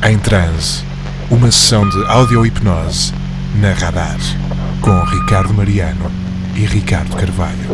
Em Transe, uma sessão de audio-hipnose na Radar, com Ricardo Mariano e Ricardo Carvalho.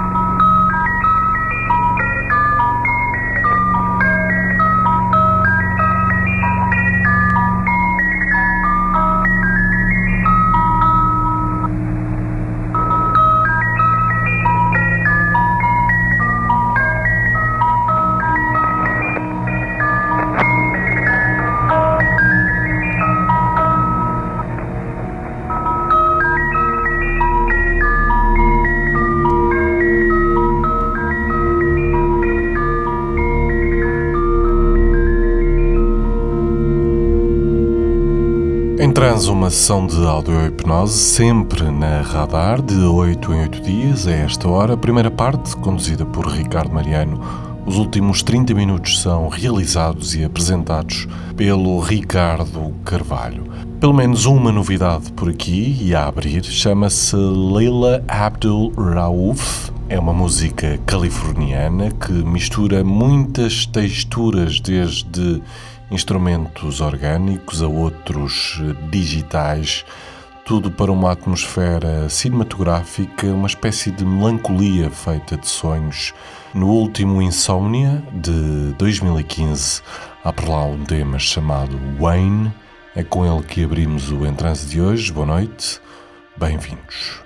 Em Transe, uma sessão de audio-hipnose, sempre na Radar, de 8 em 8 dias, a esta hora. Primeira parte, conduzida por Ricardo Mariano. Os últimos 30 minutos são realizados e apresentados pelo Ricardo Carvalho. Pelo menos uma novidade por aqui, e a abrir, chama-se Leila Abdul Rauf. É uma música californiana que mistura muitas texturas, desde instrumentos orgânicos a outros digitais, tudo para uma atmosfera cinematográfica, uma espécie de melancolia feita de sonhos. No último Insomnia, de 2015, há por lá um tema chamado Wayne. É com ele que abrimos o Em Transe de hoje. Boa noite, bem-vindos.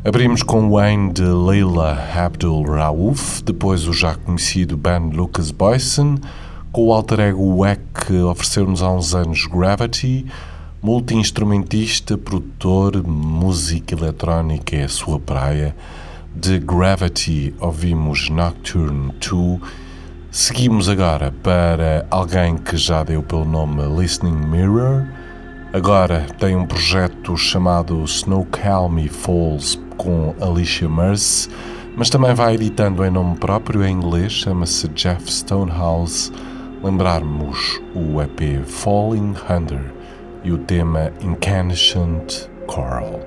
Abrimos com Wayne de Leila Abdul Rauf, depois o já conhecido Ben Lucas Boyson, com o alter ego Wack, que ofereceu-nos há uns anos Gravity, multi-instrumentista, produtor, música eletrónica é a sua praia. De Gravity ouvimos Nocturne 2. Seguimos agora para alguém que já deu pelo nome Listening Mirror. Agora tem um projeto chamado Snoqualmie Falls com Alicia Merce, mas também vai editando em nome próprio em inglês, chama-se Jeff Stonehouse. Lembrarmos o EP Falling Under e o tema Incandescent Coral.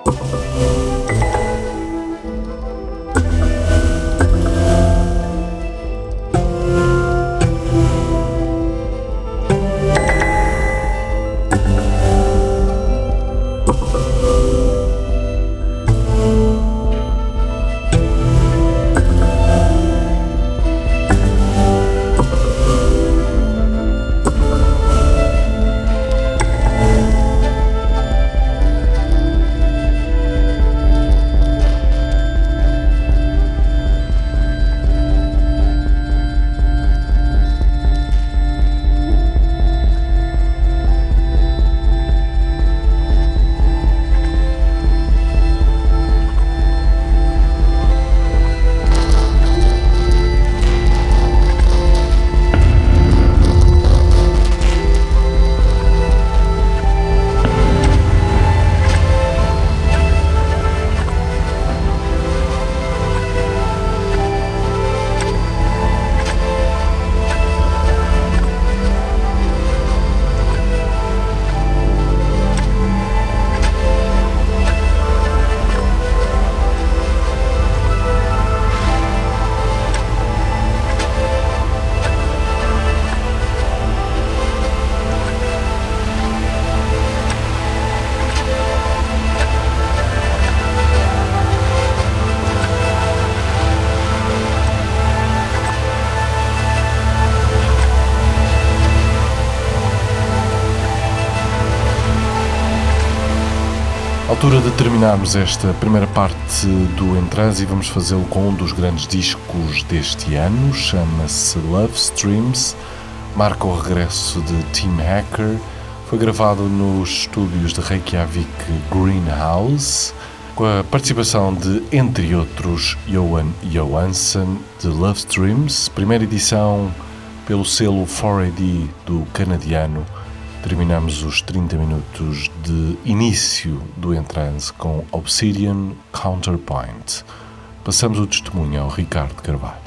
Altura de terminarmos esta primeira parte do Em Transe e vamos fazê-lo com um dos grandes discos deste ano, chama-se Love Streams, marca o regresso de Tim Hacker, foi gravado nos estúdios de Reykjavik Greenhouse, com a participação de, entre outros, Johan Johansson, de Love Streams, primeira edição pelo selo 4AD do canadiano. Terminamos os 30 minutos de início do Em Transe com Obsidian Counterpoint. Passamos o testemunho ao Ricardo Carvalho.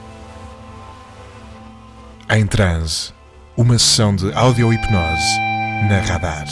Em Transe, uma sessão de audio-hipnose na Radar.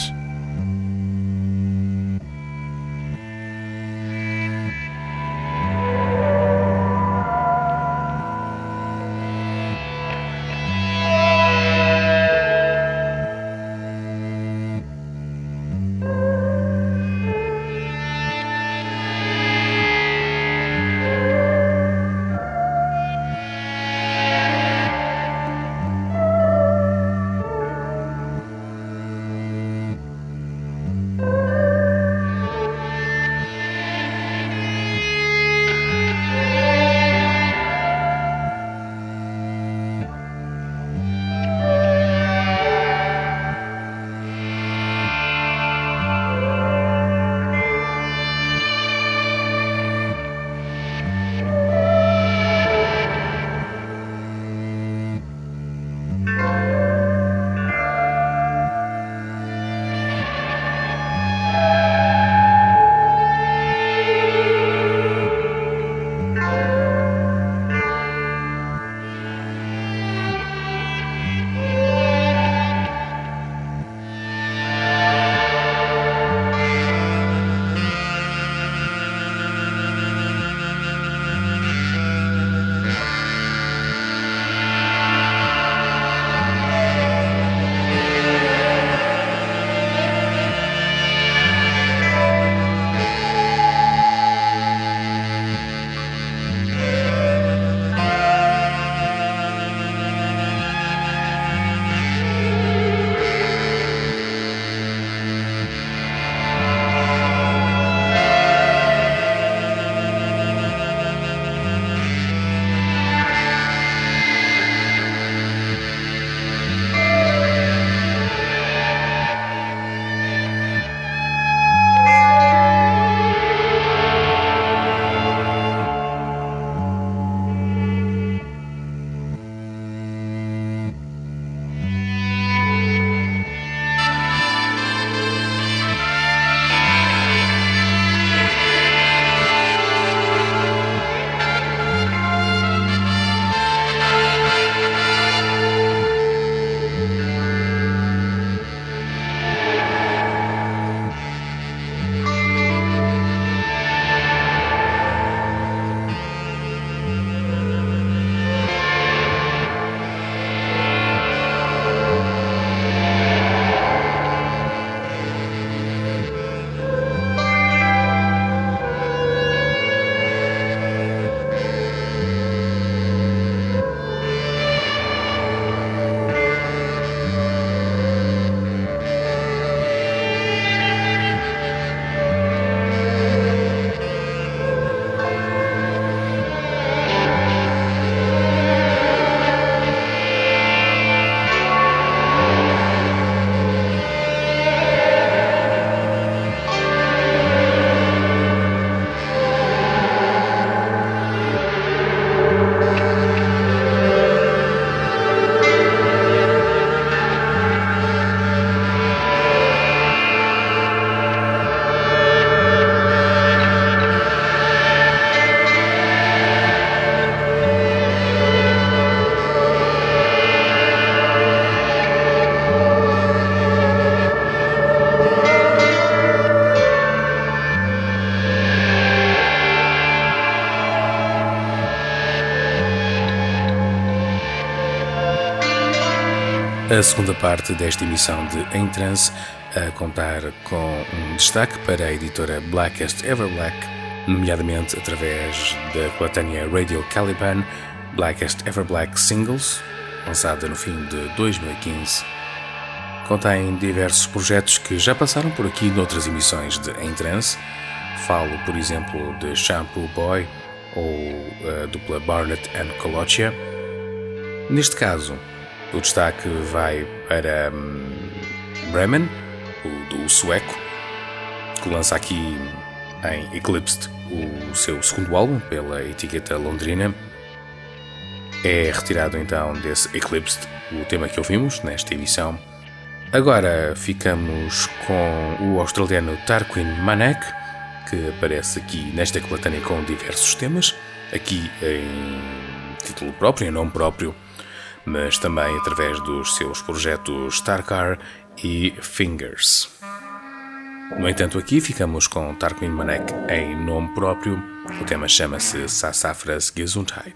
a segunda parte desta emissão de Em Trance, a contar com um destaque para a editora Blackest Ever Black, nomeadamente através da coletânea Radio Caliban Blackest Ever Black Singles, lançada no fim de 2015. Contém diversos projetos que já passaram por aqui noutras emissões de Em Trance. Falo, por exemplo, de Shampoo Boy ou a dupla Barnett and Colocia. Neste caso, o destaque vai para Bremen, o sueco, que lança aqui em Eclipsed o seu segundo álbum pela etiqueta londrina. É retirado então desse Eclipsed o tema que ouvimos nesta emissão. Agora ficamos com o australiano Tarquin Manek, que aparece aqui nesta coletânea com diversos temas, aqui em título próprio, em nome próprio, mas também através dos seus projetos Starcar e Fingers. No entanto, aqui ficamos com Tarquin Manek em nome próprio. O tema chama-se Sassafras Gesundheit.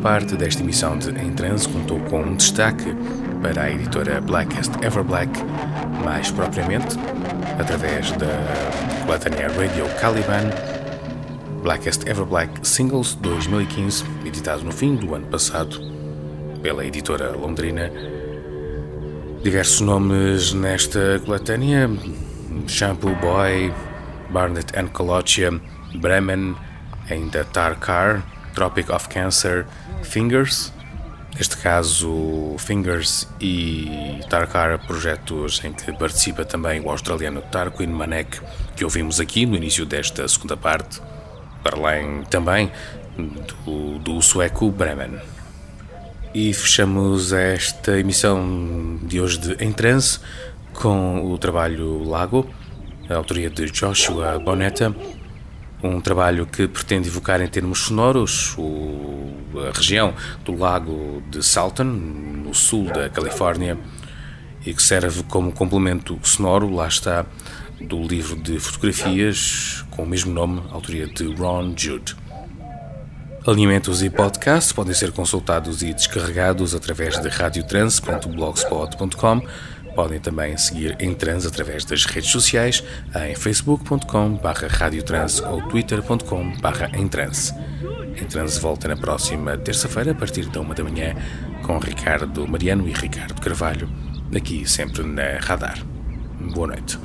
parte desta emissão de Em Transe contou com um destaque para a editora Blackest Ever Black, mais propriamente através da coletânea Radio Caliban, Blackest Ever Black Singles 2015, editado no fim do ano passado pela editora londrina. Diversos nomes nesta coletânea: Shampoo Boy, Barnett and Colocia, Bremen, ainda Tarkar, Tropic of Cancer, Fingers. Neste caso, Fingers e Tarkar, projetos em que participa também o australiano Tarquin Manek, que ouvimos aqui no início desta segunda parte, para além também do sueco Bremen. E fechamos esta emissão de hoje de Em Transe com o trabalho Lago, a autoria de Joshua Bonetta, um trabalho que pretende evocar em termos sonoros a região do lago de Salton, no sul da Califórnia, e que serve como complemento sonoro, lá está, do livro de fotografias com o mesmo nome, autoria de Ron Judd. Alinhamentos e podcasts podem ser consultados e descarregados através de radiotrans.blogspot.com. Podem também seguir Em Transe através das redes sociais em facebook.com/radiotrans ou twitter.com/emtranse. Em Transe volta na próxima terça-feira a partir da 1 da manhã com Ricardo Mariano e Ricardo Carvalho, aqui sempre na Radar. Boa noite.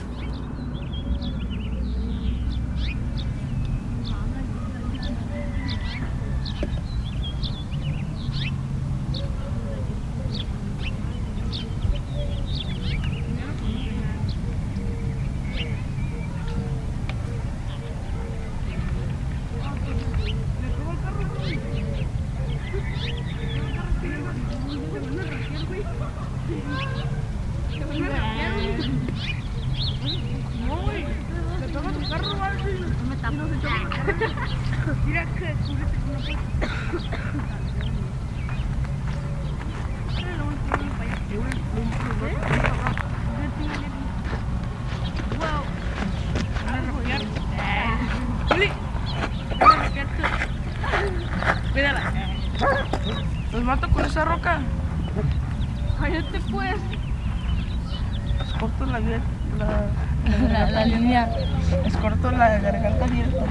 Los mato con esa roca. Cállate pues. Les corto la línea. Les corto la garganta abierta.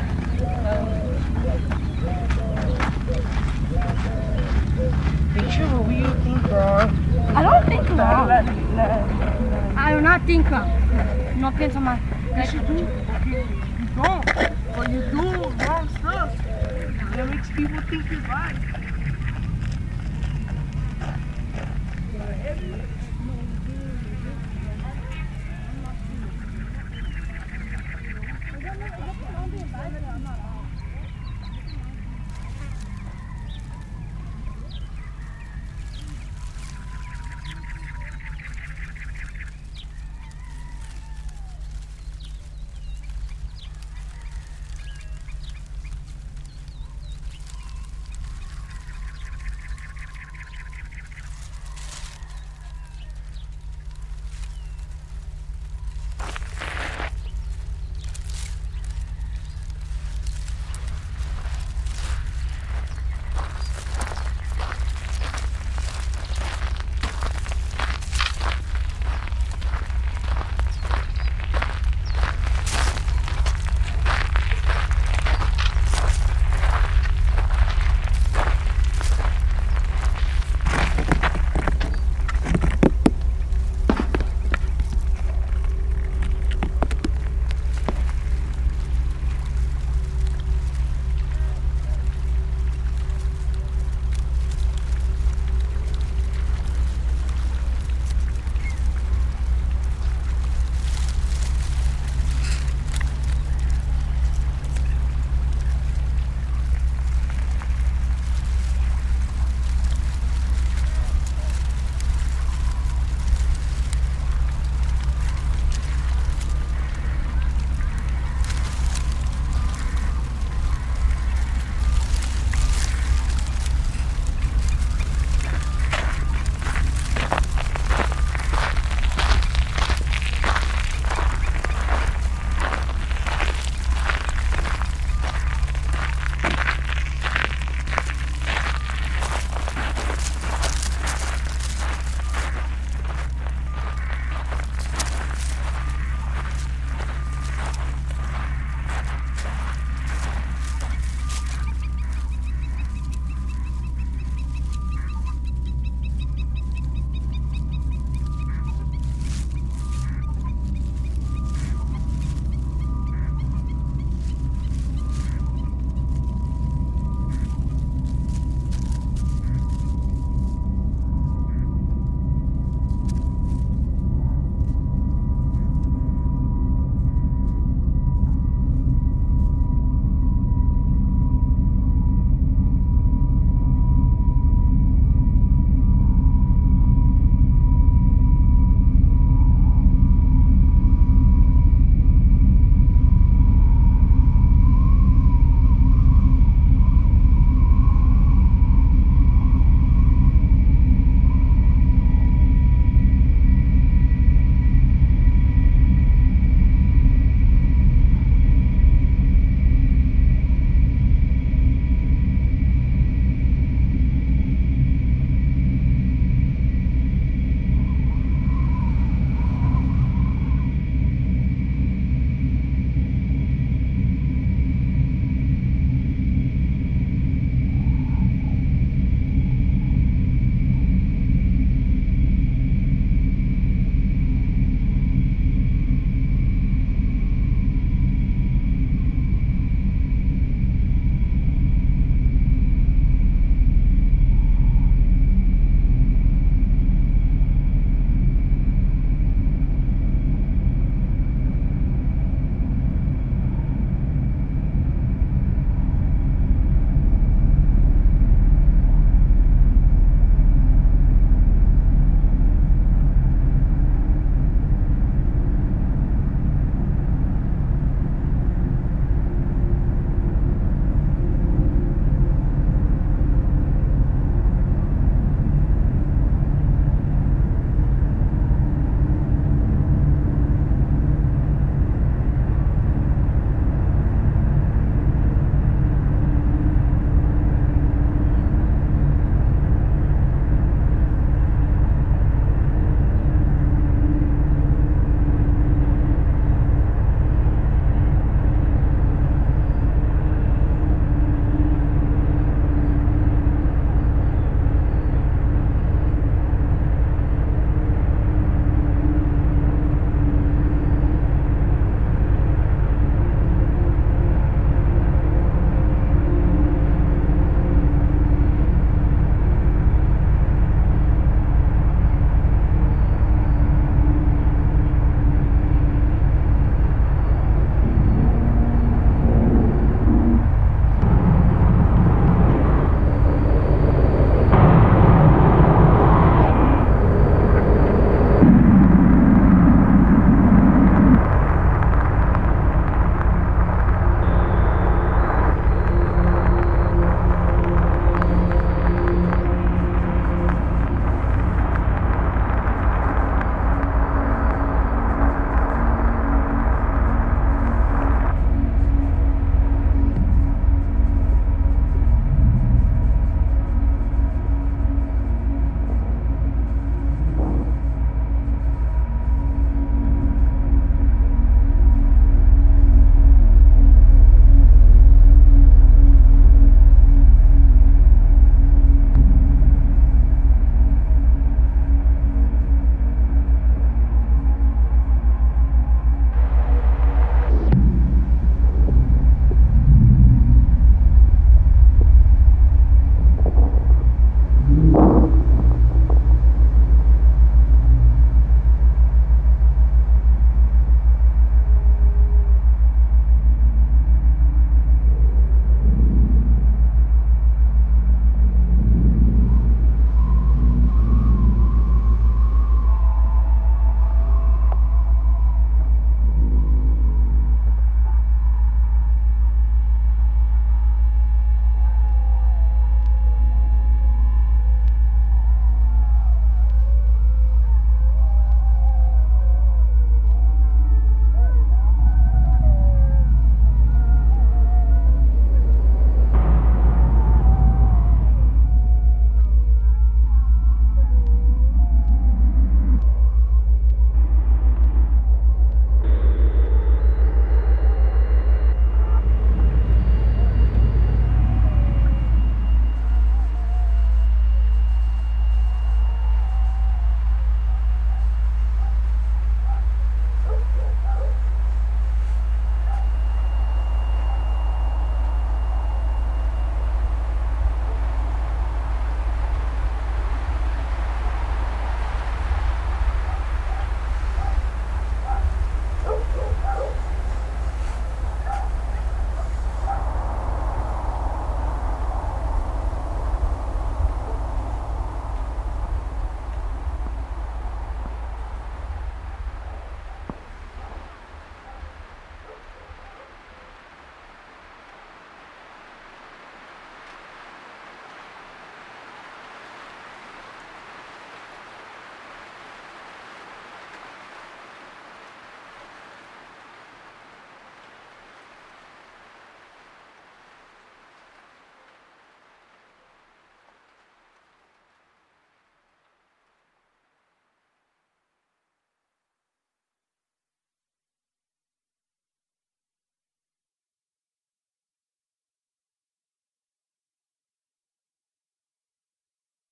Picture what you think wrong. I don't think wrong. I do not think wrong. No pienso mal. Yes, you do. You don't. But you do wrong stuff. That makes people think you're right.